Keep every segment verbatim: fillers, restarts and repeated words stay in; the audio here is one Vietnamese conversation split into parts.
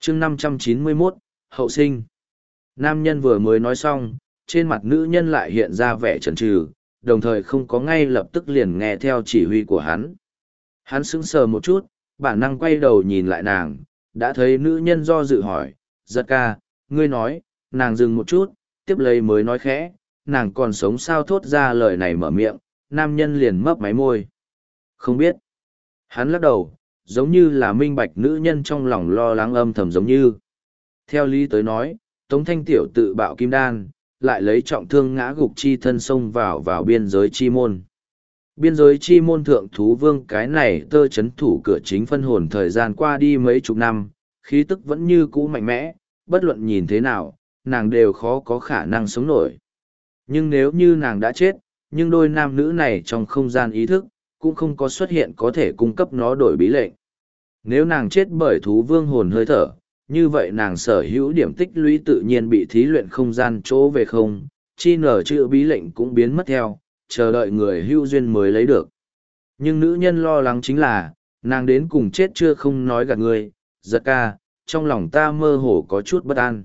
chương năm trăm chín mươi mốt, hậu sinh. Nam nhân vừa mới nói xong, trên mặt nữ nhân lại hiện ra vẻ chần chừ, đồng thời không có ngay lập tức liền nghe theo chỉ huy của hắn. Hắn sững sờ một chút, bản năng quay đầu nhìn lại nàng, đã thấy nữ nhân do dự hỏi, giật ca, ngươi nói, nàng dừng một chút, tiếp lấy mới nói khẽ, nàng còn sống sao thốt ra lời này mở miệng, nam nhân liền mấp máy môi. Không biết. Hắn lắc đầu, giống như là minh bạch nữ nhân trong lòng lo lắng âm thầm giống như. Theo lý tới nói, Tống Thanh Tiểu tự bạo kim đan, lại lấy trọng thương ngã gục chi thân xông vào vào biên giới chi môn. Biên giới chi môn thượng thú vương cái này tơ chấn thủ cửa chính phân hồn thời gian qua đi mấy chục năm, khí tức vẫn như cũ mạnh mẽ, bất luận nhìn thế nào, nàng đều khó có khả năng sống nổi. Nhưng nếu như nàng đã chết, nhưng đôi nam nữ này trong không gian ý thức, cũng không có xuất hiện có thể cung cấp nó đổi bí lệnh. Nếu nàng chết bởi thú vương hồn hơi thở, như vậy nàng sở hữu điểm tích lũy tự nhiên bị thí luyện không gian chỗ về không, chi nở chữ bí lệnh cũng biến mất theo, chờ đợi người hữu duyên mới lấy được. Nhưng nữ nhân lo lắng chính là, nàng đến cùng chết chưa không nói gạt người, giật ca, trong lòng ta mơ hồ có chút bất an.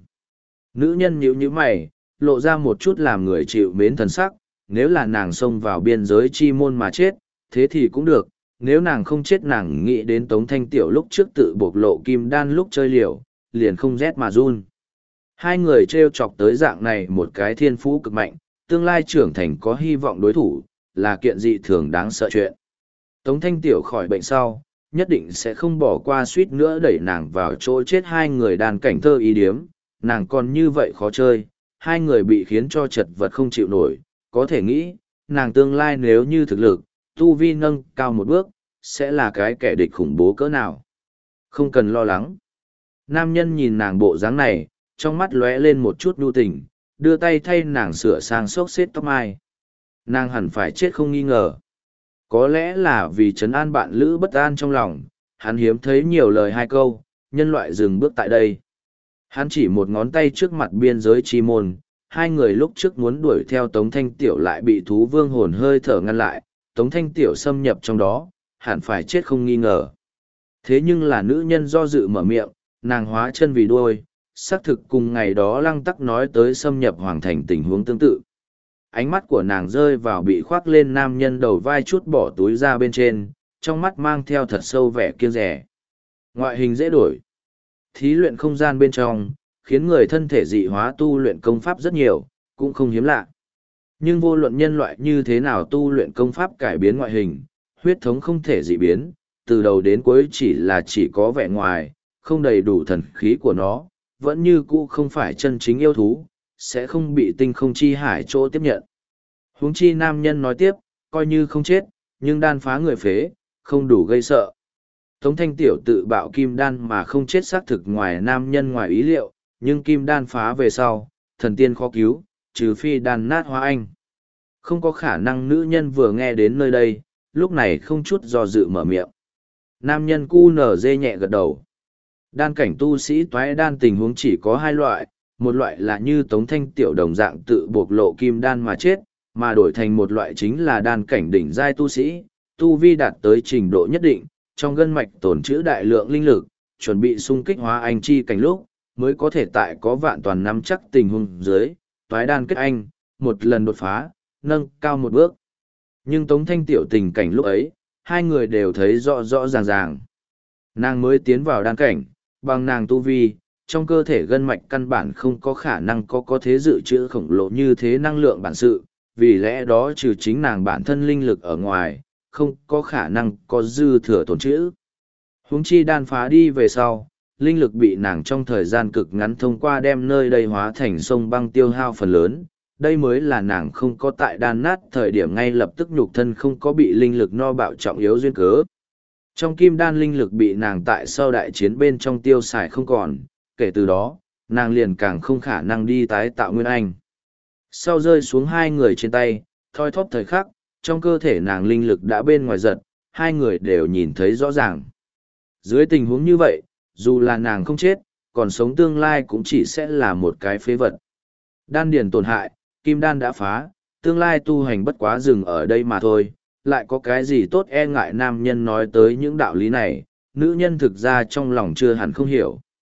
Nữ nhân nhíu nhíu mày, lộ ra một chút làm người chịu mến thần sắc, nếu là nàng xông vào biên giới chi môn mà chết, thế thì cũng được, nếu nàng không chết nàng nghĩ đến Tống Thanh Tiểu lúc trước tự bộc lộ kim đan lúc chơi liều, liền không rét mà run. Hai người trêu chọc tới dạng này một cái thiên phú cực mạnh, tương lai trưởng thành có hy vọng đối thủ, là kiện dị thường đáng sợ chuyện. Tống Thanh Tiểu khỏi bệnh sau, nhất định sẽ không bỏ qua suýt nữa đẩy nàng vào chỗ chết hai người đàn cảnh thơ ý điếm, nàng còn như vậy khó chơi, hai người bị khiến cho chật vật không chịu nổi, có thể nghĩ, nàng tương lai nếu như thực lực, tu vi nâng cao một bước, sẽ là cái kẻ địch khủng bố cỡ nào. Không cần lo lắng. Nam nhân nhìn nàng bộ dáng này, trong mắt lóe lên một chút nhu tình, đưa tay thay nàng sửa sang xốc xếp tóc mai. Nàng hẳn phải chết không nghi ngờ. Có lẽ là vì trấn an bạn lữ bất an trong lòng, hắn hiếm thấy nhiều lời hai câu, nhân loại dừng bước tại đây. Hắn chỉ một ngón tay trước mặt biên giới chi môn, hai người lúc trước muốn đuổi theo Tống Thanh Tiểu lại bị thú vương hồn hơi thở ngăn lại, Tống Thanh Tiểu xâm nhập trong đó, hẳn phải chết không nghi ngờ. Thế nhưng là nữ nhân do dự mở miệng, nàng hóa chân vì đuôi, xác thực cùng ngày đó lăng tắc nói tới xâm nhập hoàng thành tình huống tương tự. Ánh mắt của nàng rơi vào bị khoác lên nam nhân đầu vai chút bỏ túi ra bên trên, trong mắt mang theo thật sâu vẻ kiêng rẻ. Ngoại hình dễ đổi. Thí luyện không gian bên trong, khiến người thân thể dị hóa tu luyện công pháp rất nhiều, cũng không hiếm lạ. Nhưng vô luận nhân loại như thế nào tu luyện công pháp cải biến ngoại hình, huyết thống không thể dị biến, từ đầu đến cuối chỉ là chỉ có vẻ ngoài, không đầy đủ thần khí của nó, vẫn như cũ không phải chân chính yêu thú, sẽ không bị tinh không chi hải chỗ tiếp nhận. Huống chi nam nhân nói tiếp, coi như không chết, nhưng đan phá người phế, không đủ gây sợ. Tống Thanh Tiểu tự bạo kim đan mà không chết xác thực ngoài nam nhân ngoài ý liệu, nhưng kim đan phá về sau, thần tiên khó cứu, trừ phi đan nát hóa anh. Không có khả năng nữ nhân vừa nghe đến nơi đây, lúc này không chút do dự mở miệng. Nam nhân cu nở dê nhẹ gật đầu. Đan cảnh tu sĩ toái đan tình huống chỉ có hai loại, một loại là như Tống Thanh Tiểu đồng dạng tự bộc lộ kim đan mà chết, mà đổi thành một loại chính là đan cảnh đỉnh giai tu sĩ, tu vi đạt tới trình độ nhất định, trong gân mạch tồn trữ đại lượng linh lực, chuẩn bị xung kích hóa anh chi cảnh lúc, mới có thể tại có vạn toàn nắm chắc tình huống dưới, toái đan kết anh, một lần đột phá, nâng cao một bước. Nhưng Tống Thanh Tiểu tình cảnh lúc ấy, hai người đều thấy rõ rõ ràng ràng. Nàng mới tiến vào đan cảnh, bằng nàng tu vi, trong cơ thể gân mạch căn bản không có khả năng có có thế dự trữ khổng lồ như thế năng lượng bản sự, vì lẽ đó trừ chính nàng bản thân linh lực ở ngoài, không có khả năng có dư thừa tồn trữ. Huống chi đan phá đi về sau, linh lực bị nàng trong thời gian cực ngắn thông qua đem nơi đây hóa thành sông băng tiêu hao phần lớn, đây mới là nàng không có tại đan nát thời điểm ngay lập tức nhục thân không có bị linh lực no bạo trọng yếu duyên cớ. Trong kim đan linh lực bị nàng tại sau đại chiến bên trong tiêu xài không còn, kể từ đó, nàng liền càng không khả năng đi tái tạo nguyên anh. Sau rơi xuống hai người trên tay, thoi thóp thời khắc, trong cơ thể nàng linh lực đã bên ngoài giật, hai người đều nhìn thấy rõ ràng. Dưới tình huống như vậy, dù là nàng không chết, còn sống tương lai cũng chỉ sẽ là một cái phế vật. Đan điền tổn hại, kim đan đã phá, tương lai tu hành bất quá dừng ở đây mà thôi, lại có cái gì tốt e ngại nam nhân nói tới những đạo lý này, nữ nhân thực ra trong lòng chưa hẳn không hiểu.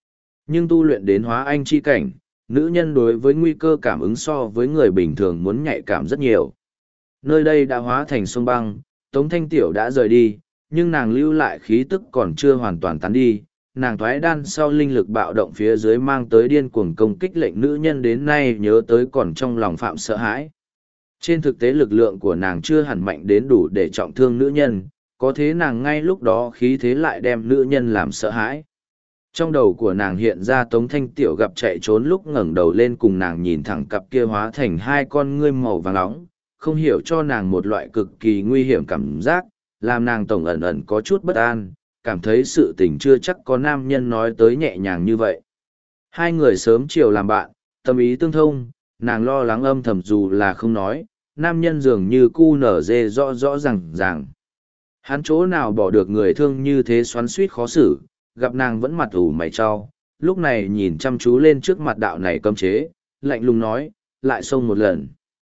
Nhưng tu luyện đến hóa anh chi cảnh, nữ nhân đối với nguy cơ cảm ứng so với người bình thường muốn nhạy cảm rất nhiều. Nơi đây đã hóa thành sông băng, Tống Thanh Tiểu đã rời đi, nhưng nàng lưu lại khí tức còn chưa hoàn toàn tán đi. Nàng thoái đan sau linh lực bạo động phía dưới mang tới điên cuồng công kích lệnh nữ nhân đến nay nhớ tới còn trong lòng phạm sợ hãi. Trên thực tế lực lượng của nàng chưa hẳn mạnh đến đủ để trọng thương nữ nhân, có thế nàng ngay lúc đó khí thế lại đem nữ nhân làm sợ hãi. Trong đầu của nàng hiện ra Tống Thanh Tiểu gặp chạy trốn lúc ngẩng đầu lên cùng nàng nhìn thẳng cặp kia hóa thành hai con ngươi màu vàng nóng, không hiểu cho nàng một loại cực kỳ nguy hiểm cảm giác, làm nàng tổng ẩn ẩn có chút bất an, cảm thấy sự tình chưa chắc có nam nhân nói tới nhẹ nhàng như vậy. Hai người sớm chiều làm bạn, tâm ý tương thông, nàng lo lắng âm thầm dù là không nói, nam nhân dường như cu nở dê rõ rõ ràng ràng. Hắn chỗ nào bỏ được người thương như thế xoắn suýt khó xử, gặp nàng vẫn mặt ủ mày cho, lúc này nhìn chăm chú lên trước mặt đạo này cấm chế, lạnh lùng nói, lại xông một lần.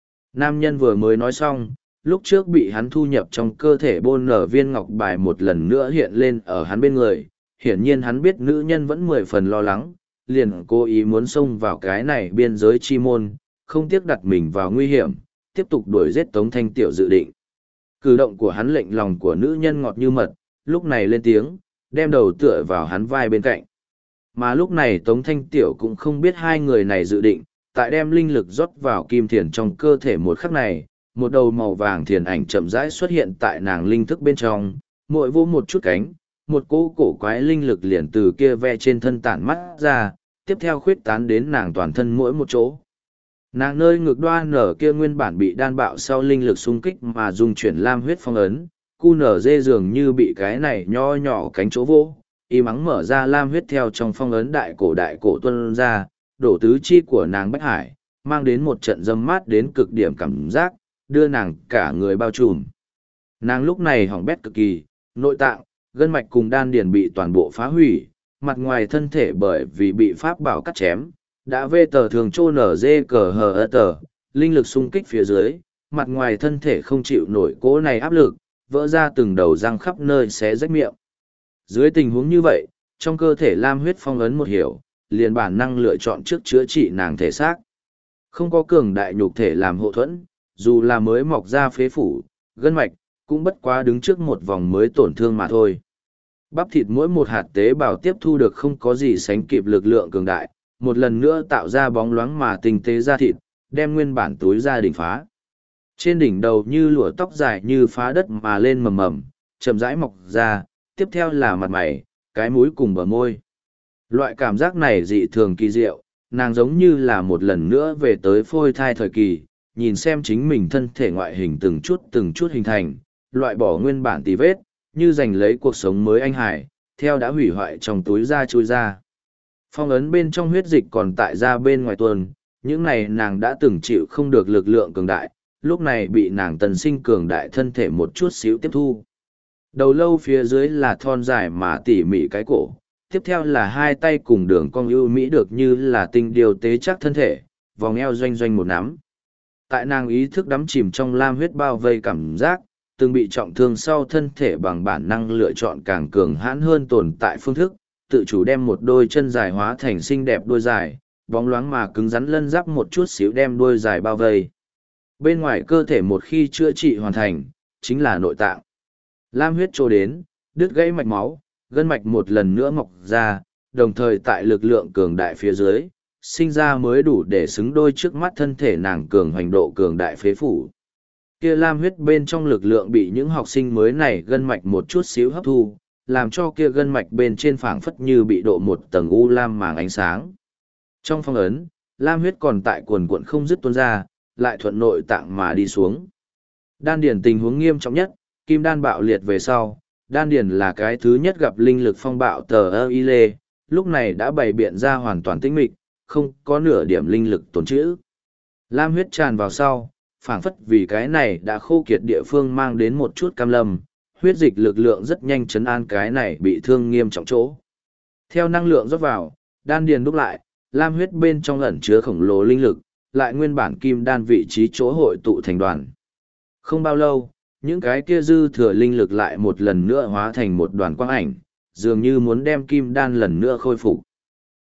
Nam nhân vừa mới nói xong, lúc trước bị hắn thu nhập trong cơ thể bôn nở viên ngọc bài một lần nữa hiện lên ở hắn bên người, hiển nhiên hắn biết nữ nhân vẫn mười phần lo lắng, liền cố ý muốn xông vào cái này biên giới chi môn, không tiếc đặt mình vào nguy hiểm, tiếp tục đuổi giết Tống Thanh Tiểu dự định. Cử động của hắn lệnh lòng của nữ nhân ngọt như mật, lúc này lên tiếng, đem đầu tựa vào hắn vai bên cạnh. Mà lúc này Tống Thanh Tiểu cũng không biết hai người này dự định, tại đem linh lực rót vào kim thiền trong cơ thể một khắc này, một đầu màu vàng thiền ảnh chậm rãi xuất hiện tại nàng linh thức bên trong, mỗi vô một chút cánh, một cỗ cổ quái linh lực liền từ kia ve trên thân tản mắt ra, tiếp theo khuyết tán đến nàng toàn thân mỗi một chỗ. Nàng nơi ngực đoan nở kia nguyên bản bị đan bạo sau linh lực xung kích mà dung chuyển lam huyết phong ấn, cu nở dê dường như bị cái này nho nhỏ cánh chỗ vô, y mắng mở ra lam huyết theo trong phong ấn đại cổ đại cổ tuân ra, đổ tứ chi của nàng bách hải, mang đến một trận dâm mát đến cực điểm cảm giác, đưa nàng cả người bao trùm. Nàng lúc này hỏng bét cực kỳ, nội tạng, gân mạch cùng đan điền bị toàn bộ phá hủy, mặt ngoài thân thể bởi vì bị pháp bảo cắt chém, đã vê tờ thường trô nở dê cờ hờ ơ tờ, linh lực xung kích phía dưới, mặt ngoài thân thể không chịu nổi cỗ này áp lực, vỡ ra từng đầu răng khắp nơi xé rách miệng. Dưới tình huống như vậy, trong cơ thể lam huyết phong ấn một hiểu, liền bản năng lựa chọn trước chữa trị nàng thể xác. Không có cường đại nhục thể làm hộ thuẫn, dù là mới mọc ra phế phủ, gân mạch, cũng bất quá đứng trước một vòng mới tổn thương mà thôi. Bắp thịt mỗi một hạt tế bào tiếp thu được không có gì sánh kịp lực lượng cường đại, một lần nữa tạo ra bóng loáng mà tinh tế da thịt, đem nguyên bản túi ra đỉnh phá. Trên đỉnh đầu như lụa tóc dài như phá đất mà lên mầm mầm, chậm rãi mọc ra, tiếp theo là mặt mày, cái mũi cùng bờ môi. Loại cảm giác này dị thường kỳ diệu, nàng giống như là một lần nữa về tới phôi thai thời kỳ, nhìn xem chính mình thân thể ngoại hình từng chút từng chút hình thành, loại bỏ nguyên bản tì vết, như giành lấy cuộc sống mới anh hải, theo đã hủy hoại trong túi da chui ra. Phong ấn bên trong huyết dịch còn tại ra bên ngoài tuần, những này nàng đã từng chịu không được lực lượng cường đại, lúc này bị nàng tần sinh cường đại thân thể một chút xíu tiếp thu. Đầu lâu phía dưới là thon dài mà tỉ mỉ cái cổ, tiếp theo là hai tay cùng đường cong ưu mỹ được như là tinh điều tế chắc thân thể, vòng eo doanh doanh một nắm. Tại nàng ý thức đắm chìm trong lam huyết bao vây cảm giác, từng bị trọng thương sau thân thể bằng bản năng lựa chọn càng cường hãn hơn tồn tại phương thức, tự chủ đem một đôi chân dài hóa thành xinh đẹp đôi dài, bóng loáng mà cứng rắn lân giáp một chút xíu đem đôi dài bao vây. Bên ngoài cơ thể một khi chữa trị hoàn thành, chính là nội tạng. Lam huyết trô đến, đứt gãy mạch máu, gân mạch một lần nữa mọc ra, đồng thời tại lực lượng cường đại phía dưới, sinh ra mới đủ để xứng đôi trước mắt thân thể nàng cường hoành độ cường đại phế phủ. Kia lam huyết bên trong lực lượng bị những học sinh mới này gân mạch một chút xíu hấp thu, làm cho kia gân mạch bên trên phảng phất như bị độ một tầng u lam màng ánh sáng. Trong phong ấn, lam huyết còn tại cuồn cuộn không dứt tuôn ra, lại thuận nội tạng mà đi xuống. Đan điền tình huống nghiêm trọng nhất, kim đan bạo liệt về sau, đan điền là cái thứ nhất gặp linh lực phong bạo tờ ơ y lê, lúc này đã bày biện ra hoàn toàn tĩnh mịch, không có nửa điểm linh lực tồn trữ. Lam huyết tràn vào sau, phảng phất vì cái này đã khô kiệt địa phương mang đến một chút cam lâm, huyết dịch lực lượng rất nhanh chấn an cái này bị thương nghiêm trọng chỗ. Theo năng lượng rót vào, đan điền đúc lại, lam huyết bên trong ẩn chứa khổng lồ linh lực, lại nguyên bản kim đan vị trí chỗ hội tụ thành đoàn. Không bao lâu, những cái kia dư thừa linh lực lại một lần nữa hóa thành một đoàn quang ảnh, dường như muốn đem kim đan lần nữa khôi phục.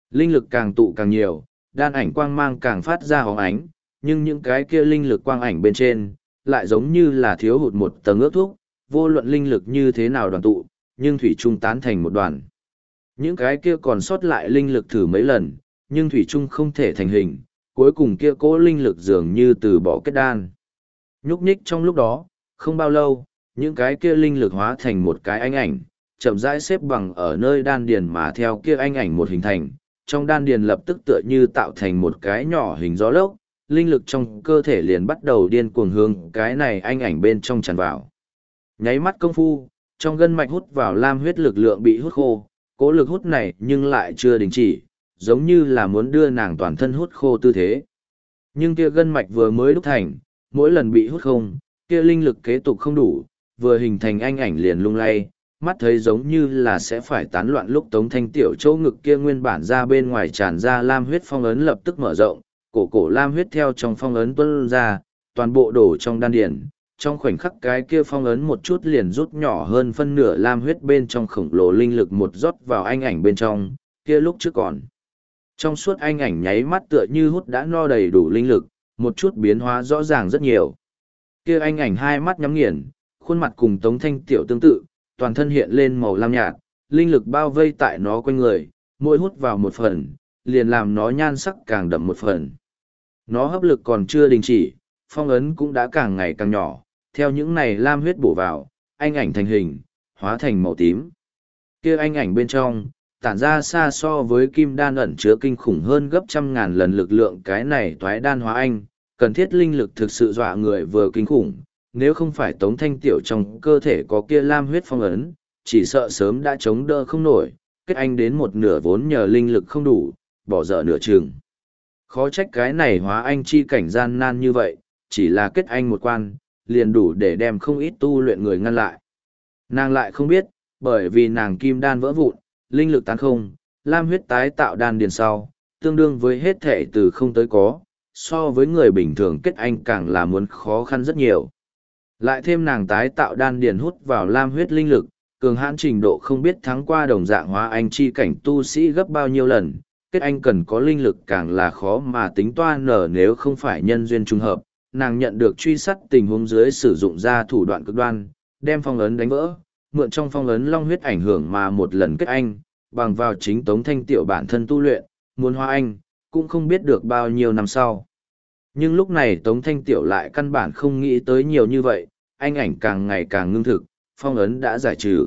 Linh lực càng tụ càng nhiều, đan ảnh quang mang càng phát ra hóng ánh, nhưng những cái kia linh lực quang ảnh bên trên, lại giống như là thiếu hụt một tầng ước thuốc, vô luận linh lực như thế nào đoàn tụ, nhưng thủy trung tán thành một đoàn. Những cái kia còn sót lại linh lực thử mấy lần, nhưng thủy trung không thể thành hình, cuối cùng kia cố linh lực dường như từ bỏ kết đan. Nhúc nhích trong lúc đó, không bao lâu, những cái kia linh lực hóa thành một cái ánh ảnh, chậm rãi xếp bằng ở nơi đan điền mà theo kia ánh ảnh một hình thành, trong đan điền lập tức tựa như tạo thành một cái nhỏ hình gió lốc, linh lực trong cơ thể liền bắt đầu điên cuồng hướng cái này ánh ảnh bên trong tràn vào. Nháy mắt công phu, trong gân mạch hút vào lam huyết lực lượng bị hút khô, cố lực hút này nhưng lại chưa đình chỉ, giống như là muốn đưa nàng toàn thân hút khô tư thế. Nhưng kia gân mạch vừa mới đúc thành, mỗi lần bị hút không, kia linh lực kế tục không đủ, vừa hình thành anh ảnh liền lung lay, mắt thấy giống như là sẽ phải tán loạn lúc Tống Thanh Tiểu chỗ ngực kia nguyên bản ra bên ngoài tràn ra lam huyết phong ấn lập tức mở rộng, cổ cổ lam huyết theo trong phong ấn tuôn ra, toàn bộ đổ trong đan điền. Trong khoảnh khắc cái kia phong ấn một chút liền rút nhỏ hơn phân nửa lam huyết bên trong khổng lồ linh lực một rót vào anh ảnh bên trong, kia lúc trước còn. Trong suốt anh ảnh nháy mắt tựa như hút đã no đầy đủ linh lực, một chút biến hóa rõ ràng rất nhiều. Kia anh ảnh hai mắt nhắm nghiền, khuôn mặt cùng Tống Thanh Tiểu tương tự, toàn thân hiện lên màu lam nhạt, linh lực bao vây tại nó quanh người, mỗi hút vào một phần, liền làm nó nhan sắc càng đậm một phần. Nó hấp lực còn chưa đình chỉ, phong ấn cũng đã càng ngày càng nhỏ, theo những này lam huyết bổ vào, anh ảnh thành hình, hóa thành màu tím. Kia anh ảnh bên trong, tản ra xa so với kim đan ẩn chứa kinh khủng hơn gấp trăm ngàn lần lực lượng cái này toái đan hóa anh, cần thiết linh lực thực sự dọa người vừa kinh khủng, nếu không phải Tống Thanh Tiểu trong cơ thể có kia lam huyết phong ấn, chỉ sợ sớm đã chống đỡ không nổi, kết anh đến một nửa vốn nhờ linh lực không đủ, bỏ dở nửa chừng. Khó trách cái này hóa anh chi cảnh gian nan như vậy, chỉ là kết anh một quan, liền đủ để đem không ít tu luyện người ngăn lại. Nàng lại không biết, bởi vì nàng kim đan vỡ vụn, linh lực tán không, lam huyết tái tạo đan điền sau, tương đương với hết thể từ không tới có, so với người bình thường kết anh càng là muốn khó khăn rất nhiều. Lại thêm nàng tái tạo đan điền hút vào lam huyết linh lực, cường hãn trình độ không biết thắng qua đồng dạng hóa anh chi cảnh tu sĩ gấp bao nhiêu lần, kết anh cần có linh lực càng là khó mà tính toán nở nếu không phải nhân duyên trùng hợp, nàng nhận được truy sát tình huống dưới sử dụng ra thủ đoạn cực đoan, đem phong ấn đánh vỡ, mượn trong phong ấn long huyết ảnh hưởng mà một lần kết anh, bằng vào chính Tống Thanh Tiểu bản thân tu luyện, muốn hóa anh, cũng không biết được bao nhiêu năm sau. Nhưng lúc này Tống Thanh Tiểu lại căn bản không nghĩ tới nhiều như vậy, anh ảnh càng ngày càng ngưng thực, phong ấn đã giải trừ.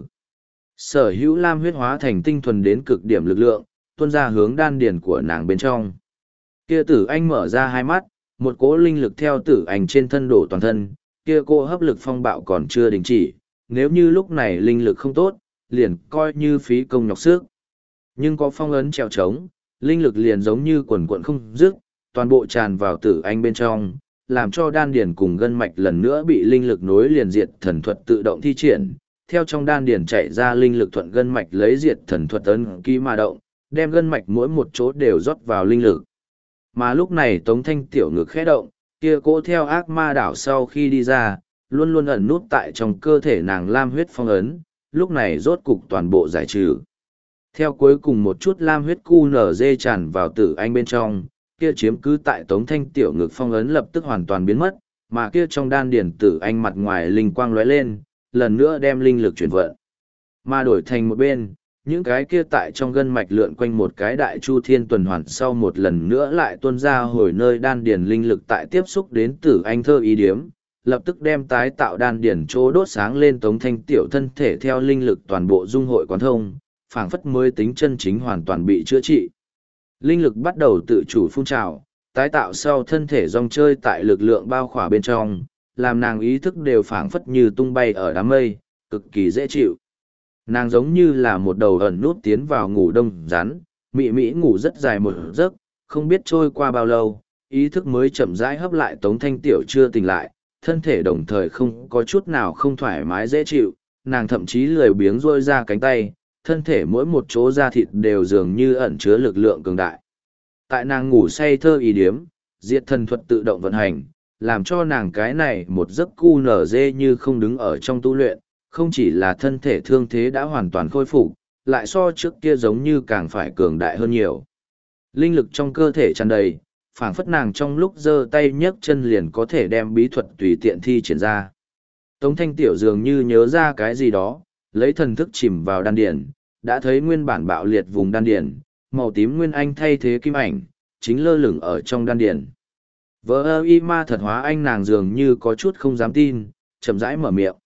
Sở hữu lam huyết hóa thành tinh thuần đến cực điểm lực lượng, tuôn ra hướng đan điền của nàng bên trong. Kia tử anh mở ra hai mắt, một cỗ linh lực theo tử ảnh trên thân đổ toàn thân, kia cỗ hấp lực phong bạo còn chưa đình chỉ, nếu như lúc này linh lực không tốt, liền coi như phí công nhọc sức. Nhưng có phong ấn treo trống, linh lực liền giống như quần quận không dứt, toàn bộ tràn vào tử anh bên trong, làm cho đan điền cùng gân mạch lần nữa bị linh lực nối liền diệt thần thuật tự động thi triển, theo trong đan điền chạy ra linh lực thuận gân mạch lấy diệt thần thuật ấn ký mà động, đem gân mạch mỗi một chỗ đều rót vào linh lực. Mà lúc này Tống Thanh Tiểu ngực khẽ động, kia cỗ theo ác ma đảo sau khi đi ra, luôn luôn ẩn nút tại trong cơ thể nàng lam huyết phong ấn, lúc này rốt cục toàn bộ giải trừ. Theo cuối cùng một chút lam huyết cu nở dê tràn vào tử anh bên trong, kia chiếm cứ tại Tống Thanh Tiểu ngực phong ấn lập tức hoàn toàn biến mất, mà kia trong đan điển tử anh mặt ngoài linh quang lóe lên, lần nữa đem linh lực chuyển vận. Mà đổi thành một bên, những cái kia tại trong gân mạch lượn quanh một cái đại chu thiên tuần hoàn sau một lần nữa lại tuôn ra hồi nơi đan điển linh lực tại tiếp xúc đến tử anh thơ ý điếm, lập tức đem tái tạo đan điển chỗ đốt sáng lên Tống Thanh Tiểu thân thể theo linh lực toàn bộ dung hội quán thông, phảng phất mới tính chân chính hoàn toàn bị chữa trị. Linh lực bắt đầu tự chủ phun trào, tái tạo sau thân thể rong chơi tại lực lượng bao khỏa bên trong, làm nàng ý thức đều phảng phất như tung bay ở đám mây, cực kỳ dễ chịu. Nàng giống như là một đầu ẩn nút tiến vào ngủ đông rắn, mị mị ngủ rất dài một giấc, không biết trôi qua bao lâu, ý thức mới chậm rãi hấp lại Tống Thanh Tiểu chưa tỉnh lại, thân thể đồng thời không có chút nào không thoải mái dễ chịu, nàng thậm chí lười biếng rôi ra cánh tay, thân thể mỗi một chỗ da thịt đều dường như ẩn chứa lực lượng cường đại. Tại nàng ngủ say thơ ý điếm, diệt thần thuật tự động vận hành, làm cho nàng cái này một giấc cu nở dê như không đứng ở trong tu luyện, không chỉ là thân thể thương thế đã hoàn toàn khôi phục, lại so trước kia giống như càng phải cường đại hơn nhiều. Linh lực trong cơ thể tràn đầy, phảng phất nàng trong lúc giơ tay nhấc chân liền có thể đem bí thuật tùy tiện thi triển ra. Tống Thanh Tiểu dường như nhớ ra cái gì đó, lấy thần thức chìm vào đan điền, đã thấy nguyên bản bạo liệt vùng đan điền, màu tím nguyên anh thay thế kim ảnh, chính lơ lửng ở trong đan điền. Vỡ ơ y ma thật hóa anh nàng dường như có chút không dám tin, chậm rãi mở miệng.